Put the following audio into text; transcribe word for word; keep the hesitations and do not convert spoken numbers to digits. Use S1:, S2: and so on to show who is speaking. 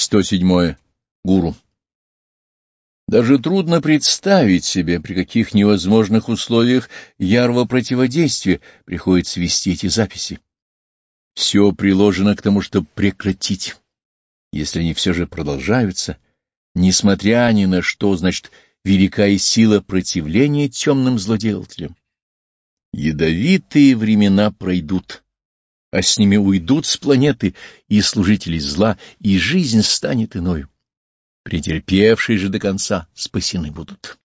S1: сто седьмое. Гуру. Даже трудно представить себе, при каких невозможных условиях ярого противодействия приходится вести эти записи. Все приложено к тому, чтобы прекратить. Если они все же продолжаются, несмотря ни на что, значит, велика и сила противления темным злоделателям. Ядовитые времена пройдут, а с ними уйдут с планеты и служители зла, и жизнь станет иною. Претерпевшие же до конца спасены будут.